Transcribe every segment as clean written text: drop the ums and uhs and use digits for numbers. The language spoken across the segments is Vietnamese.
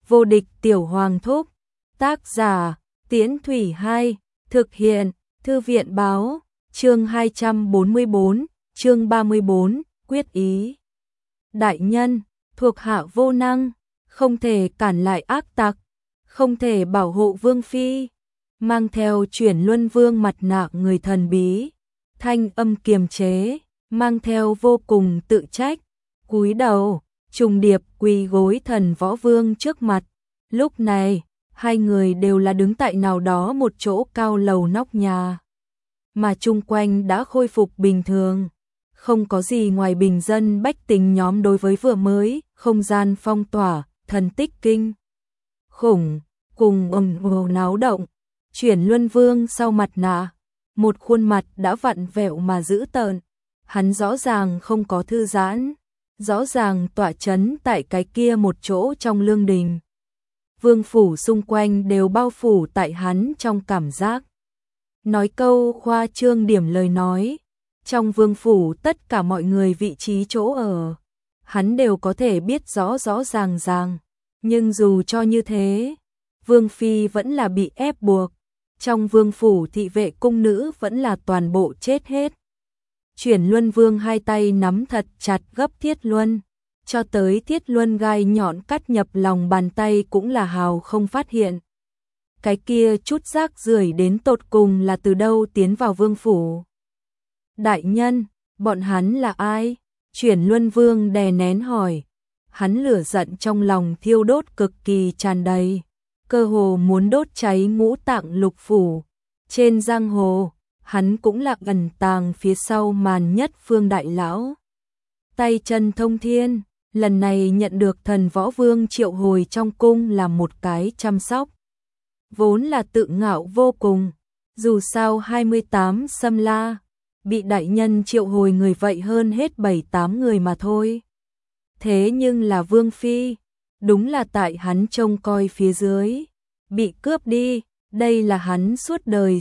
Vô địch tiểu hoàng thúc. Tác giả, Tiễn Thủy 2, thực hiện, Thư viện báo, chương 244, chương 34, quyết ý. Đại nhân, thuộc hạ vô năng, không thể cản lại ác tặc, không thể bảo hộ vương phi. Mang theo Chuyển Luân Vương mặt nạ người thần bí, thanh âm kiềm chế, mang theo vô cùng tự trách, cúi đầu, trùng điệp quỳ gối Thần Võ Vương trước mặt. Lúc này, hai người đều là đứng tại nào đó một chỗ cao lầu nóc nhà, mà chung quanh đã khôi phục bình thường, không có gì ngoài bình dân bách tính nhóm đối với vừa mới không gian phong tỏa, thần tích kinh khủng cùng náo động. Chuyển Luân Vương sau mặt nạ, một khuôn mặt đã vặn vẹo mà dữ tợn, hắn rõ ràng không có thư giãn, rõ ràng tỏa chấn tại cái kia một chỗ trong lương đình. Vương phủ xung quanh đều bao phủ tại hắn trong cảm giác. Nói câu khoa trương điểm lời nói, trong vương phủ tất cả mọi người vị trí chỗ ở, hắn đều có thể biết rõ rõ ràng ràng, nhưng dù cho như thế, vương phi vẫn là bị ép buộc. Trong vương phủ thị vệ cung nữ vẫn là toàn bộ chết hết. Chuyển Luân Vương hai tay nắm thật chặt gấp thiết luân, cho tới thiết luân gai nhọn cắt nhập lòng bàn tay cũng là hào không phát hiện. Cái kia chút rác rưởi đến tột cùng là từ đâu tiến vào vương phủ? Đại nhân, bọn hắn là ai? Chuyển Luân Vương đè nén hỏi. Hắn lửa giận trong lòng thiêu đốt cực kỳ tràn đầy, cơ hồ muốn đốt cháy ngũ tạng lục phủ. Trên giang hồ, hắn cũng là ẩn tàng phía sau màn nhất phương đại lão. Tay chân thông thiên, lần này nhận được Thần Võ Vương triệu hồi trong cung là một cái chăm sóc. Vốn là tự ngạo vô cùng, dù sao 28 xâm la, bị đại nhân triệu hồi người vậy hơn hết 7-8 người mà thôi. Thế nhưng là Vương Phi, đúng là tại hắn trông coi phía dưới, bị cướp đi, đây là hắn suốt đời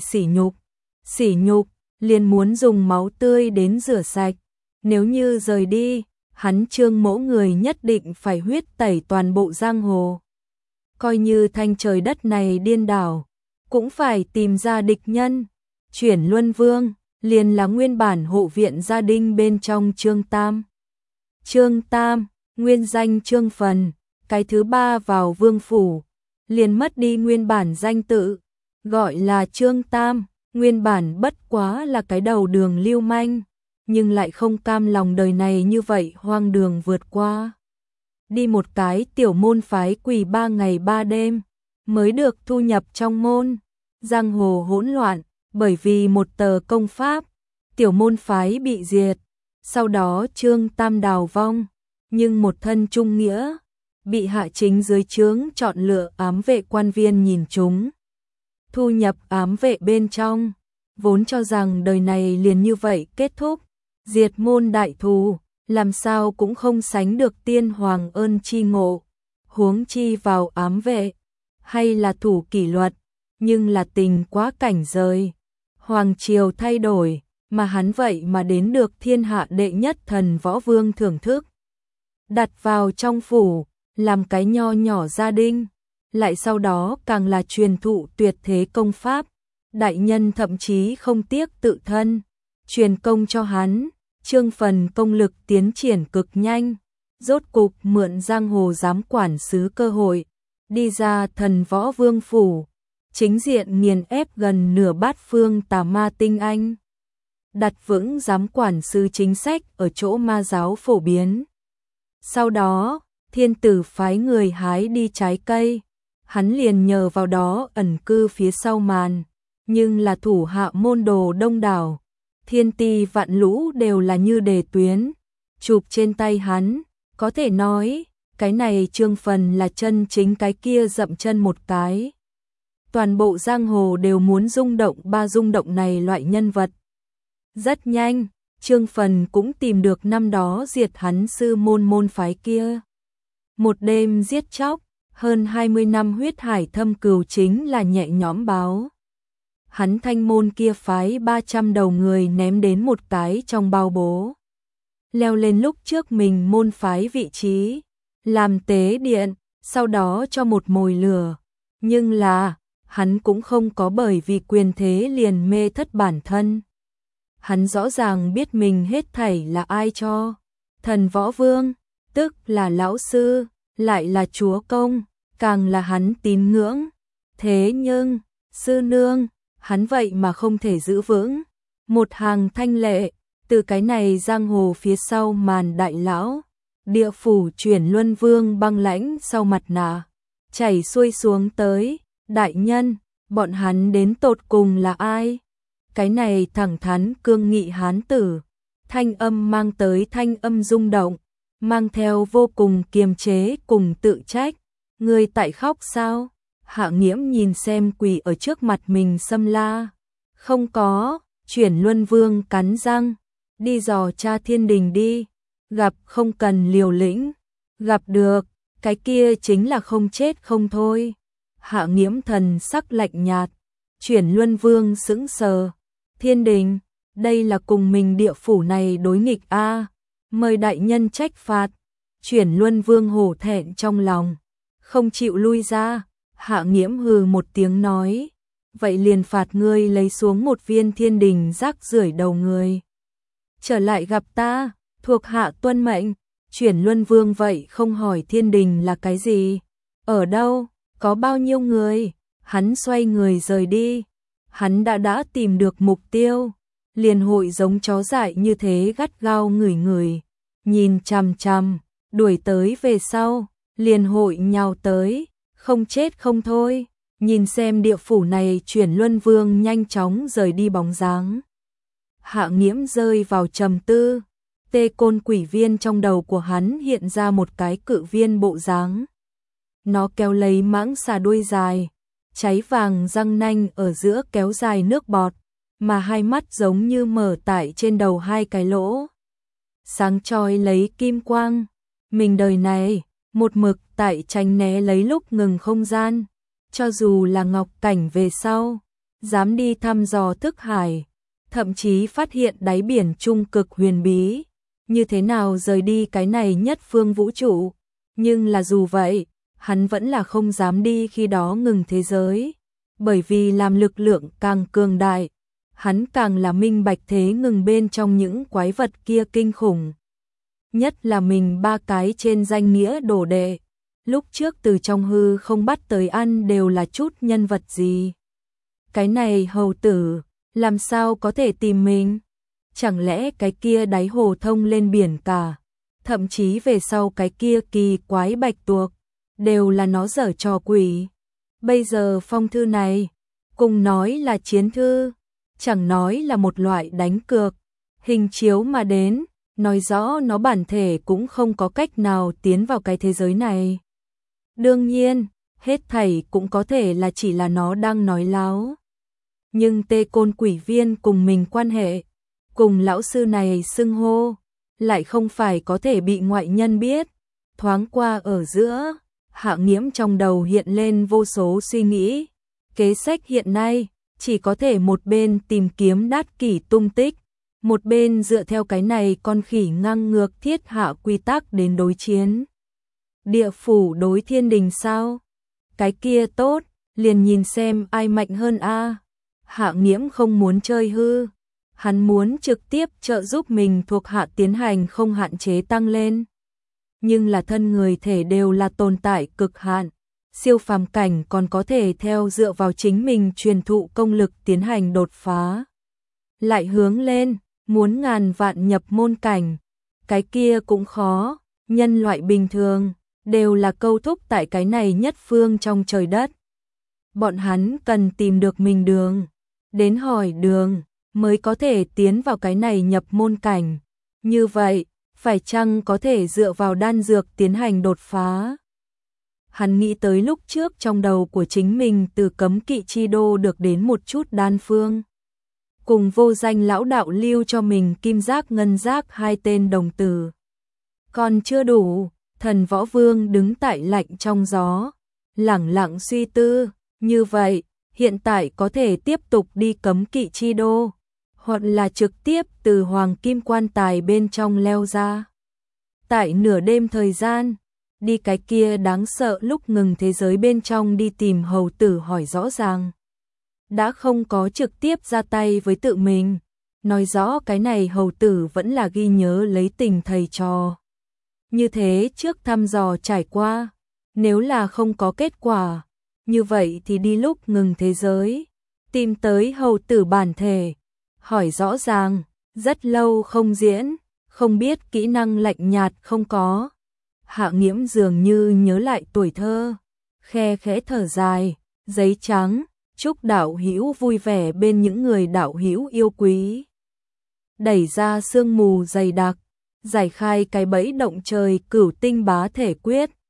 sỉ nhục, liền muốn dùng máu tươi đến rửa sạch, nếu như rời đi, hắn Trương Mỗ người nhất định phải huyết tẩy toàn bộ giang hồ. Coi như thanh trời đất này điên đảo, cũng phải tìm ra địch nhân. Chuyển Luân Vương, liền là nguyên bản hộ viện gia đình bên trong Trương Tam. Trương Tam, nguyên danh Trương Phần, cái thứ ba vào vương phủ, liền mất đi nguyên bản danh tự, gọi là Trương Tam, nguyên bản bất quá là cái đầu đường lưu manh, nhưng lại không cam lòng đời này như vậy hoang đường vượt qua. Đi một cái tiểu môn phái quỳ 3 ngày 3 đêm, mới được thu nhập trong môn, giang hồ hỗn loạn, bởi vì một tờ công pháp, tiểu môn phái bị diệt, sau đó Trương Tam đào vong, nhưng một thân trung nghĩa, bị hạ chính dưới trướng chọn lựa ám vệ quan viên nhìn chúng. Thu nhập ám vệ bên trong, vốn cho rằng đời này liền như vậy kết thúc, diệt môn đại thù, làm sao cũng không sánh được tiên hoàng ơn chi ngộ, huống chi vào ám vệ, hay là thủ kỷ luật, nhưng là tình quá cảnh rời. Hoàng triều thay đổi, mà hắn vậy mà đến được thiên hạ đệ nhất Thần Võ Vương thưởng thức. Đặt vào trong phủ, làm cái nho nhỏ gia đình, lại sau đó càng là truyền thụ tuyệt thế công pháp. Đại nhân thậm chí không tiếc tự thân, truyền công cho hắn. Trương Phần công lực tiến triển cực nhanh, rốt cục mượn giang hồ giám quản sứ cơ hội, đi ra Thần Võ Vương phủ, chính diện nghiền ép gần nửa bát phương tà ma tinh anh. Đặt vững giám quản sứ chính sách ở chỗ ma giáo phổ biến. Sau đó, thiên tử phái người hái đi trái cây, hắn liền nhờ vào đó ẩn cư phía sau màn, nhưng là thủ hạ môn đồ đông đảo. Thiên ti vạn lũ đều là như đề tuyến, chụp trên tay hắn, có thể nói, cái này Trương Phần là chân chính cái kia dậm chân một cái. Toàn bộ giang hồ đều muốn rung động này loại nhân vật. Rất nhanh, Trương Phần cũng tìm được năm đó diệt hắn sư môn phái kia. Một đêm giết chóc, hơn 20 năm huyết hải thâm cừu chính là nhẹ nhõm báo. Hắn thanh môn kia phái 300 đầu người ném đến một cái trong bao bố. Leo lên lúc trước mình môn phái vị trí, làm tế điện, sau đó cho một mồi lửa. Nhưng là, hắn cũng không có bởi vì quyền thế liền mê thất bản thân. Hắn rõ ràng biết mình hết thảy là ai cho. Thần Võ Vương, tức là lão sư, lại là chúa công, càng là hắn tín ngưỡng. Thế nhưng, sư nương, hắn vậy mà không thể giữ vững. Một hàng thanh lệ, từ cái này giang hồ phía sau màn đại lão, địa phủ chuyển luân vương băng lãnh sau mặt nạ, chảy xuôi xuống tới, đại nhân, bọn hắn đến tột cùng là ai? Cái này thẳng thắn cương nghị hán tử, thanh âm mang tới thanh âm rung động, mang theo vô cùng kiềm chế cùng tự trách. Ngươi tại khóc sao? Hạ Nghiễm nhìn xem quỳ ở trước mặt mình Sâm La. Không có, chuyển luân vương cắn răng, đi dò cha thiên đình đi, gặp không cần liều lĩnh, gặp được, cái kia chính là không chết không thôi. Hạ Nghiễm thần sắc lạnh nhạt, chuyển luân vương sững sờ, thiên đình, đây là cùng mình địa phủ này đối nghịch a, mời đại nhân trách phạt. Chuyển luân vương hổ thẹn trong lòng, không chịu lui ra. Hạ Nghiễm hừ một tiếng nói, vậy liền phạt ngươi lấy xuống một viên thiên đình rác rưởi đầu người. Trở lại gặp ta, thuộc hạ tuân mệnh. Chuyển luân vương vậy không hỏi thiên đình là cái gì, ở đâu, có bao nhiêu người, hắn xoay người rời đi. Hắn đã tìm được mục tiêu, liền hội giống chó dại như thế gắt gao ngửi ngửi, nhìn chằm chằm, đuổi tới về sau, liền hội nhào tới, không chết không thôi. Nhìn xem địa phủ này, chuyển luân vương nhanh chóng rời đi bóng dáng. Hạ Nghiễm rơi vào trầm tư, tê côn quỷ viên trong đầu của hắn hiện ra một cái cự viên bộ dáng. Nó kéo lấy mãng xà đuôi dài, cháy vàng răng nanh ở giữa kéo dài nước bọt, mà hai mắt giống như mở tại trên đầu hai cái lỗ. Sáng chói lấy kim quang, mình đời này, một mực tại tránh né lấy lúc ngừng không gian. Cho dù là Ngọc Cảnh về sau, dám đi thăm dò thức hải, thậm chí phát hiện đáy biển trung cực huyền bí, như thế nào rời đi cái này nhất phương vũ trụ. Nhưng là dù vậy, hắn vẫn là không dám đi khi đó ngừng thế giới, bởi vì làm lực lượng càng cường đại, hắn càng là minh bạch thế ngừng bên trong những quái vật kia kinh khủng. Nhất là mình ba cái trên danh nghĩa đồ đệ, lúc trước từ trong hư không bắt tới ăn đều là chút nhân vật gì. Cái này hầu tử, làm sao có thể tìm mình? Chẳng lẽ cái kia đáy hồ thông lên biển cả, thậm chí về sau cái kia kỳ quái bạch tuộc, đều là nó giở trò quỷ. Bây giờ phong thư này, cùng nói là chiến thư, chẳng nói là một loại đánh cược, hình chiếu mà đến, nói rõ nó bản thể cũng không có cách nào tiến vào cái thế giới này. Đương nhiên, hết thảy cũng có thể là chỉ là nó đang nói láo. Nhưng tê côn quỷ viên cùng mình quan hệ, cùng lão sư này xưng hô, lại không phải có thể bị ngoại nhân biết. Thoáng qua ở giữa, Hạ Nghiễm trong đầu hiện lên vô số suy nghĩ. Kế sách hiện nay, chỉ có thể một bên tìm kiếm Đát Kỷ tung tích, một bên dựa theo cái này con khỉ ngang ngược thiết hạ quy tắc đến đối chiến. Địa phủ đối thiên đình sao? Cái kia tốt, liền nhìn xem ai mạnh hơn a. Hạ Nghiễm không muốn chơi hư, hắn muốn trực tiếp trợ giúp mình thuộc hạ tiến hành không hạn chế tăng lên. Nhưng là thân người thể đều là tồn tại cực hạn, siêu phàm cảnh còn có thể theo dựa vào chính mình truyền thụ công lực tiến hành đột phá. Lại hướng lên, muốn ngàn vạn nhập môn cảnh, cái kia cũng khó, nhân loại bình thường đều là câu thúc tại cái này nhất phương trong trời đất. Bọn hắn cần tìm được mình đường, đến hỏi đường, mới có thể tiến vào cái này nhập môn cảnh. Như vậy, phải chăng có thể dựa vào đan dược tiến hành đột phá? Hắn nghĩ tới lúc trước trong đầu của chính mình từ cấm kỵ chi đô được đến một chút đan phương. Cùng vô danh lão đạo lưu cho mình kim giác ngân giác hai tên đồng tử. Còn chưa đủ, Thần Võ Vương đứng tại lạnh trong gió, lẳng lặng suy tư, như vậy, hiện tại có thể tiếp tục đi cấm kỵ chi đô, hoặc là trực tiếp từ hoàng kim quan tài bên trong leo ra. Tại nửa đêm thời gian, đi cái kia đáng sợ lúc ngừng thế giới bên trong đi tìm hầu tử hỏi rõ ràng. Đã không có trực tiếp ra tay với tự mình, nói rõ cái này hầu tử vẫn là ghi nhớ lấy tình thầy trò. Như thế trước thăm dò trải qua, nếu là không có kết quả, như vậy thì đi lúc ngừng thế giới, tìm tới hầu tử bản thể, hỏi rõ ràng, rất lâu không diễn, không biết kỹ năng lạnh nhạt không có. Hạ Nghiễm dường như nhớ lại tuổi thơ, khe khẽ thở dài, giấy trắng, chúc đạo hữu vui vẻ bên những người đạo hữu yêu quý. Đẩy ra sương mù dày đặc, giải khai cái bẫy động trời Cửu Tinh Bá Thể Quyết.